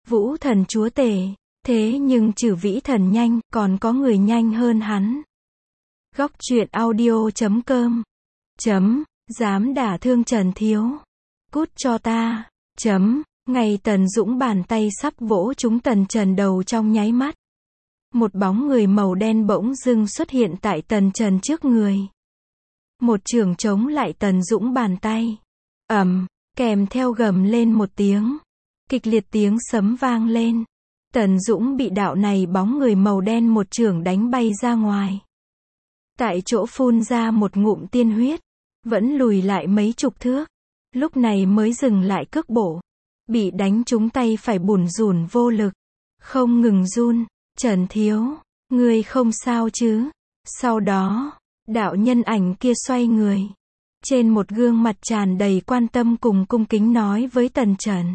Vũ thần chúa tể. Thế nhưng trừ Vĩ thần nhanh, còn có người nhanh hơn hắn. Góc truyện audio.com. Dám đả thương Trần Thiếu. Cút cho ta. Ngày Tần Dũng bàn tay sắp vỗ trúng Tần Trần đầu trong nháy mắt. Một bóng người màu đen bỗng dưng xuất hiện tại Tần Trần trước người. Một chưởng chống lại Tần Dũng bàn tay. Kèm theo gầm lên một tiếng. Kịch liệt tiếng sấm vang lên. Tần Dũng bị đạo này bóng người màu đen một chưởng đánh bay ra ngoài. Tại chỗ phun ra một ngụm tiên huyết. Vẫn lùi lại mấy chục thước. Lúc này mới dừng lại cước bộ. Bị đánh trúng tay phải bủn rủn vô lực. Không ngừng run. Trần Thiếu, ngươi không sao chứ? Sau đó, đạo nhân ảnh kia xoay người. Trên một gương mặt tràn đầy quan tâm cùng cung kính nói với Tần Trần.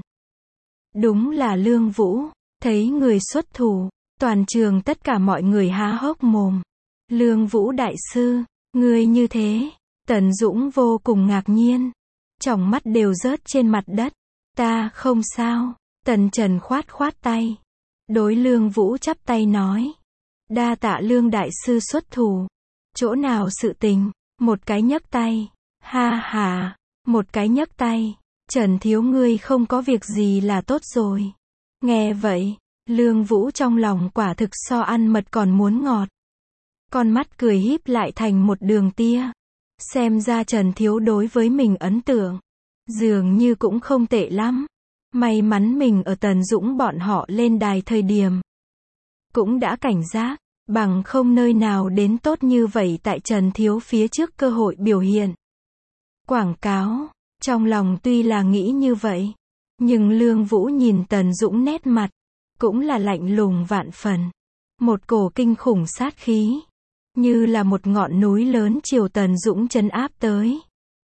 Đúng là Lương Vũ, thấy người xuất thủ, toàn trường tất cả mọi người há hốc mồm. Lương Vũ đại sư, ngươi như thế, Tần Dũng vô cùng ngạc nhiên. Tròng mắt đều rớt trên mặt đất. Ta không sao, Tần Trần khoát khoát tay. Đối Lương Vũ chắp tay nói. Đa tạ Lương đại sư xuất thủ. Chỗ nào sự tình, một cái nhấc tay. Ha ha, một cái nhấc tay. Trần Thiếu ngươi không có việc gì là tốt rồi. Nghe vậy, Lương Vũ trong lòng quả thực so ăn mật còn muốn ngọt. Con mắt cười híp lại thành một đường tia. Xem ra Trần Thiếu đối với mình ấn tượng dường như cũng không tệ lắm. May mắn mình ở Tần Dũng bọn họ lên đài thời điểm cũng đã cảnh giác, bằng không nơi nào đến tốt như vậy tại Trần Thiếu phía trước cơ hội biểu hiện. Quảng cáo, trong lòng tuy là nghĩ như vậy, nhưng Lương Vũ nhìn Tần Dũng nét mặt, cũng là lạnh lùng vạn phần. Một cổ kinh khủng sát khí, như là một ngọn núi lớn chiều Tần Dũng trấn áp tới.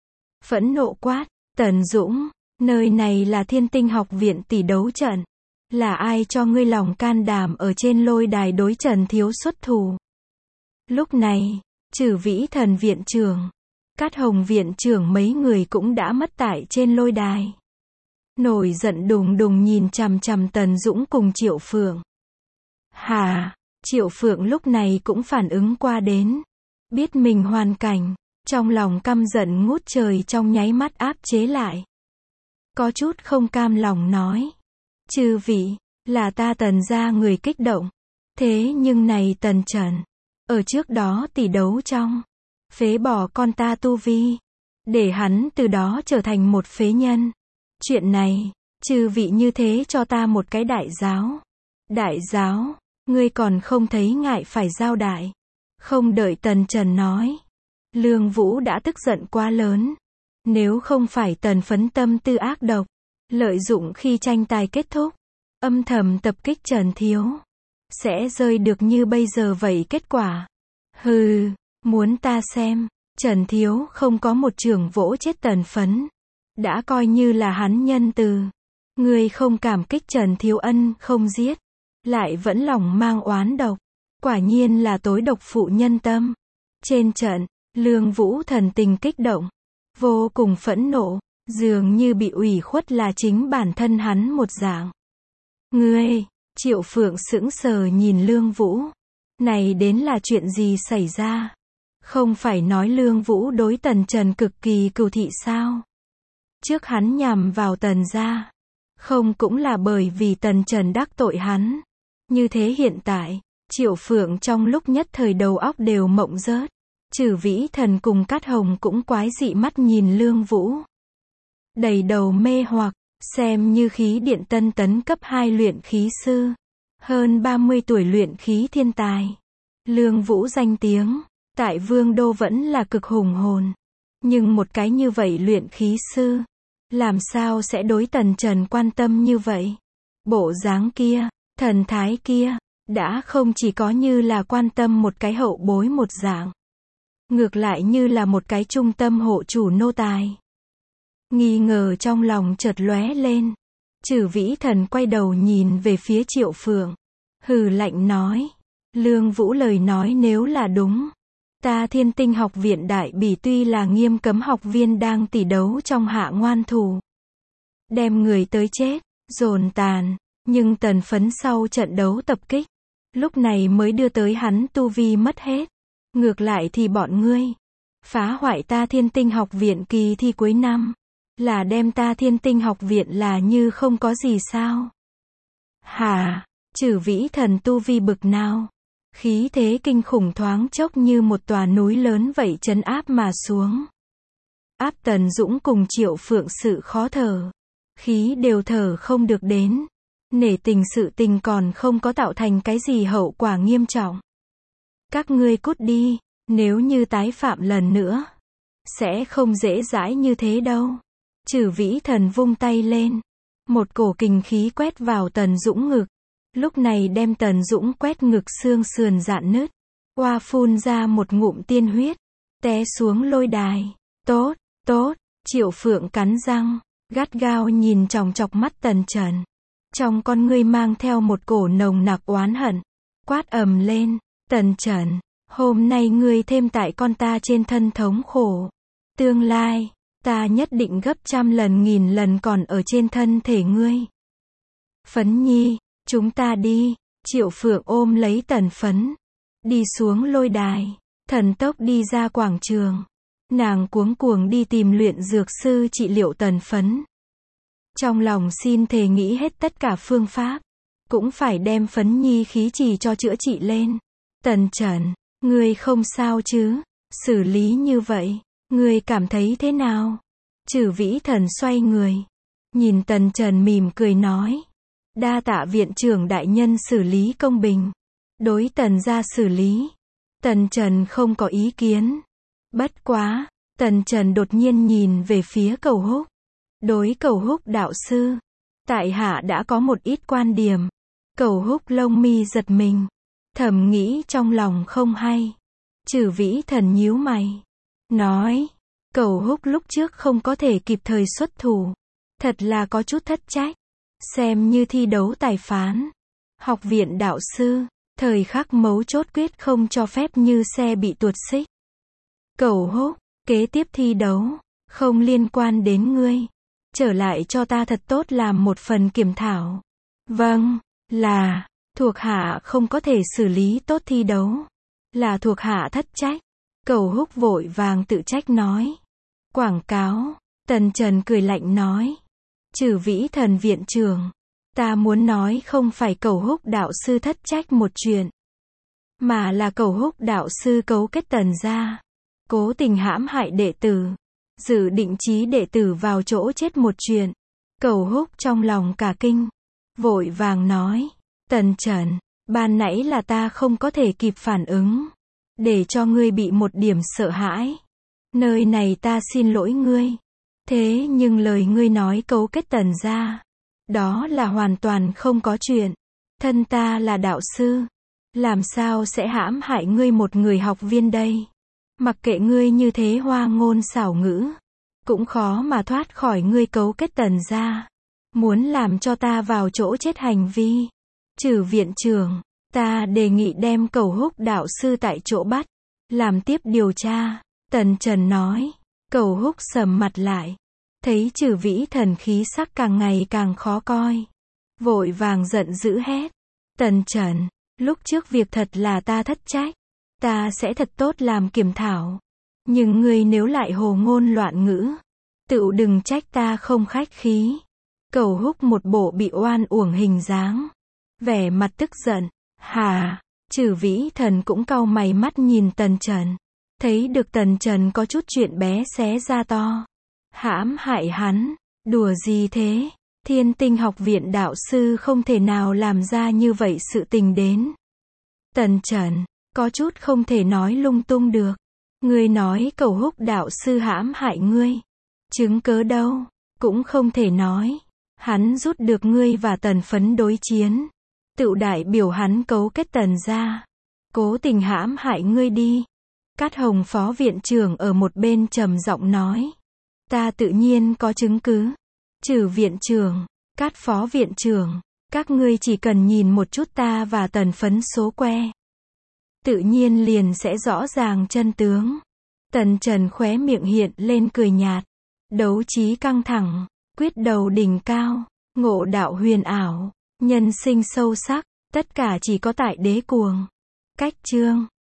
Phẫn nộ quát, Tần Dũng, nơi này là Thiên Tinh học viện tỷ đấu trận. Là ai cho ngươi lòng can đảm ở trên lôi đài đối Trần Thiếu xuất thủ? Lúc này, trừ Vĩ thần viện trưởng, Cát Hồng viện trưởng mấy người cũng đã mất tại trên lôi đài. Nổi giận đùng đùng nhìn chằm chằm Tần Dũng cùng Triệu Phượng. Triệu Phượng lúc này cũng phản ứng qua đến. Biết mình hoàn cảnh, trong lòng căm giận ngút trời trong nháy mắt áp chế lại. Có chút không cam lòng nói. Chư vị, là ta Tần gia người kích động. Thế nhưng này Tần Trần, ở trước đó tỷ đấu trong, phế bỏ con ta tu vi. Để hắn từ đó trở thành một phế nhân. Chuyện này, chư vị như thế cho ta một cái đại giáo. Đại giáo, ngươi còn không thấy ngại phải giao đại. Không đợi Tần Trần nói. Lương Vũ đã tức giận quá lớn. Nếu không phải Tần Phấn tâm tư ác độc, lợi dụng khi tranh tài kết thúc, âm thầm tập kích Trần Thiếu, sẽ rơi được như bây giờ vậy kết quả. Hừ, muốn ta xem, Trần Thiếu không có một chưởng vỗ chết Tần Phấn. Đã coi như là hắn nhân từ. Ngươi không cảm kích Trần Thiếu ân không giết, lại vẫn lòng mang oán độc. Quả nhiên là tối độc phụ nhân tâm. Trên trận, Lương Vũ thần tình kích động, vô cùng phẫn nộ, dường như bị ủy khuất là chính bản thân hắn một dạng. Ngươi, Triệu Phượng sững sờ nhìn Lương Vũ. Này đến là chuyện gì xảy ra? Không phải nói Lương Vũ đối Tần Trần cực kỳ cừu thị sao? Trước hắn nhằm vào Tần gia, không cũng là bởi vì Tần Trần đắc tội hắn. Như thế hiện tại, Triệu Phượng trong lúc nhất thời đầu óc đều mộng rớt. Trừ Vĩ thần cùng Cát Hồng cũng quái dị mắt nhìn Lương Vũ. Đầy đầu mê hoặc, xem như khí điện tân tấn cấp 2 luyện khí sư. Hơn 30 tuổi luyện khí thiên tài. Lương Vũ danh tiếng, tại Vương Đô vẫn là cực hùng hồn. Nhưng một cái như vậy luyện khí sư, làm sao sẽ đối Tần Trần quan tâm như vậy? Bộ dáng kia, thần thái kia, đã không chỉ có như là quan tâm một cái hậu bối một dạng. Ngược lại như là một cái trung tâm hộ chủ nô tài. Nghi ngờ trong lòng chợt lóe lên. Trừ Vĩ thần quay đầu nhìn về phía Triệu Phượng. Hừ lạnh nói. Lương Vũ lời nói nếu là đúng. Ta Thiên Tinh học viện đại bỉ tuy là nghiêm cấm học viên đang tỷ đấu trong hạ ngoan thủ. Đem người tới chết, dồn tàn. Nhưng Tần Phấn sau trận đấu tập kích, lúc này mới đưa tới hắn tu vi mất hết. Ngược lại thì bọn ngươi phá hoại ta Thiên Tinh học viện kỳ thi cuối năm, là đem ta Thiên Tinh học viện là như không có gì sao? Hả? Chử Vĩ Thần tu vi bực nào? Khí thế kinh khủng thoáng chốc như một tòa núi lớn vậy trấn áp mà xuống. Áp Tần Dũng cùng Triệu Phượng sự khó thở. Khí đều thở không được đến. Nể tình sự tình còn không có tạo thành cái gì hậu quả nghiêm trọng. Các ngươi cút đi, nếu như tái phạm lần nữa, sẽ không dễ dãi như thế đâu. Chử Vĩ Thần vung tay lên. Một cổ kình khí quét vào Tần Dũng ngực. Lúc này đem Tần Dũng quét ngực xương sườn rạn nứt. Oa phun ra một ngụm tiên huyết. Té xuống lôi đài. Tốt, tốt, Triệu Phượng cắn răng. Gắt gao nhìn chòng chọc mắt Tần Trần. Trong con ngươi mang theo một cổ nồng nặc oán hận. Quát ầm lên. Tần Trần, hôm nay ngươi thêm tại con ta trên thân thống khổ. Tương lai, ta nhất định gấp 100 lần 1000 lần còn ở trên thân thể ngươi. Phấn Nhi, chúng ta đi. Triệu Phượng ôm lấy Tần Phấn. Đi xuống lôi đài. Thần tốc đi ra quảng trường. Nàng cuống cuồng đi tìm luyện dược sư trị liệu Tần Phấn. Trong lòng xin thề nghĩ hết tất cả phương pháp. Cũng phải đem Phấn Nhi khí trì cho chữa trị lên. Tần Trần, ngươi không sao chứ? Xử lý như vậy, ngươi cảm thấy thế nào? Chử Vĩ Thần xoay người. Nhìn Tần Trần mỉm cười nói. Đa tạ viện trưởng đại nhân xử lý công bình. Đối Tần gia xử lý. Tần Trần không có ý kiến. Bất quá, Tần Trần đột nhiên nhìn về phía Cầu Húc. Đối Cầu Húc đạo sư, tại hạ đã có một ít quan điểm. Cầu Húc lông mi giật mình. Thầm nghĩ trong lòng không hay. Chử Vĩ Thần nhíu mày. Nói, Cầu Húc lúc trước không có thể kịp thời xuất thủ. Thật là có chút thất trách. Xem như thi đấu tài phán. Học viện đạo sư, thời khắc mấu chốt quyết không cho phép như xe bị tuột xích. Cầu Húc, kế tiếp thi đấu, không liên quan đến ngươi. Trở lại cho ta thật tốt làm một phần kiểm thảo. Vâng, là, thuộc hạ không có thể xử lý tốt thi đấu. Là thuộc hạ thất trách. Cầu Húc vội vàng tự trách nói. Quảng cáo, Tần Trần cười lạnh nói. Chử Vĩ Thần viện trưởng, ta muốn nói không phải Cầu Húc đạo sư thất trách một chuyện, mà là Cầu Húc đạo sư cấu kết Tần gia, cố tình hãm hại đệ tử, dự định chí đệ tử vào chỗ chết một chuyện. Cầu Húc trong lòng cả kinh, vội vàng nói. Tần Trần, ban nãy là ta không có thể kịp phản ứng, để cho ngươi bị một điểm sợ hãi. Nơi này ta xin lỗi ngươi. Thế nhưng lời ngươi nói cấu kết Tần gia, đó là hoàn toàn không có chuyện. Thân ta là đạo sư, làm sao sẽ hãm hại ngươi một người học viên đây? Mặc kệ ngươi như thế hoa ngôn xảo ngữ, cũng khó mà thoát khỏi ngươi cấu kết Tần gia, muốn làm cho ta vào chỗ chết hành vi. Chử viện trưởng, ta đề nghị đem Cầu Húc đạo sư tại chỗ bắt, làm tiếp điều tra. Tần Trần nói. Cầu Húc sầm mặt lại, thấy Chử Vĩ Thần khí sắc càng ngày càng khó coi, vội vàng giận dữ hét. Tần Trần, lúc trước việc thật là ta thất trách, ta sẽ thật tốt làm kiểm thảo. Nhưng ngươi nếu lại hồ ngôn loạn ngữ, tựu đừng trách ta không khách khí. Cầu Húc một bộ bị oan uổng hình dáng, vẻ mặt tức giận. Hà, Chử Vĩ Thần cũng cau mày mắt nhìn Tần Trần. Thấy được Tần Trần có chút chuyện bé xé ra to. Hãm hại hắn, đùa gì thế? Thiên Tinh học viện đạo sư không thể nào làm ra như vậy sự tình đến. Tần Trần, có chút không thể nói lung tung được. Ngươi nói Cầu Húc đạo sư hãm hại ngươi. Chứng cớ đâu? Cũng không thể nói. Hắn rút được ngươi và Tần Phấn đối chiến, tựu đại biểu hắn cấu kết Tần gia, cố tình hãm hại ngươi đi. Cát Hồng phó viện trưởng ở một bên trầm giọng nói. Ta tự nhiên có chứng cứ. Chử viện trưởng, Cát phó viện trưởng, các ngươi chỉ cần nhìn một chút ta và Tần Phấn số que, tự nhiên liền sẽ rõ ràng chân tướng. Tần Trần khóe miệng hiện lên cười nhạt. Đấu trí căng thẳng, quyết đấu đỉnh cao, ngộ đạo huyền ảo. Nhân sinh sâu sắc, tất cả chỉ có tại đế cuồng. Cách chương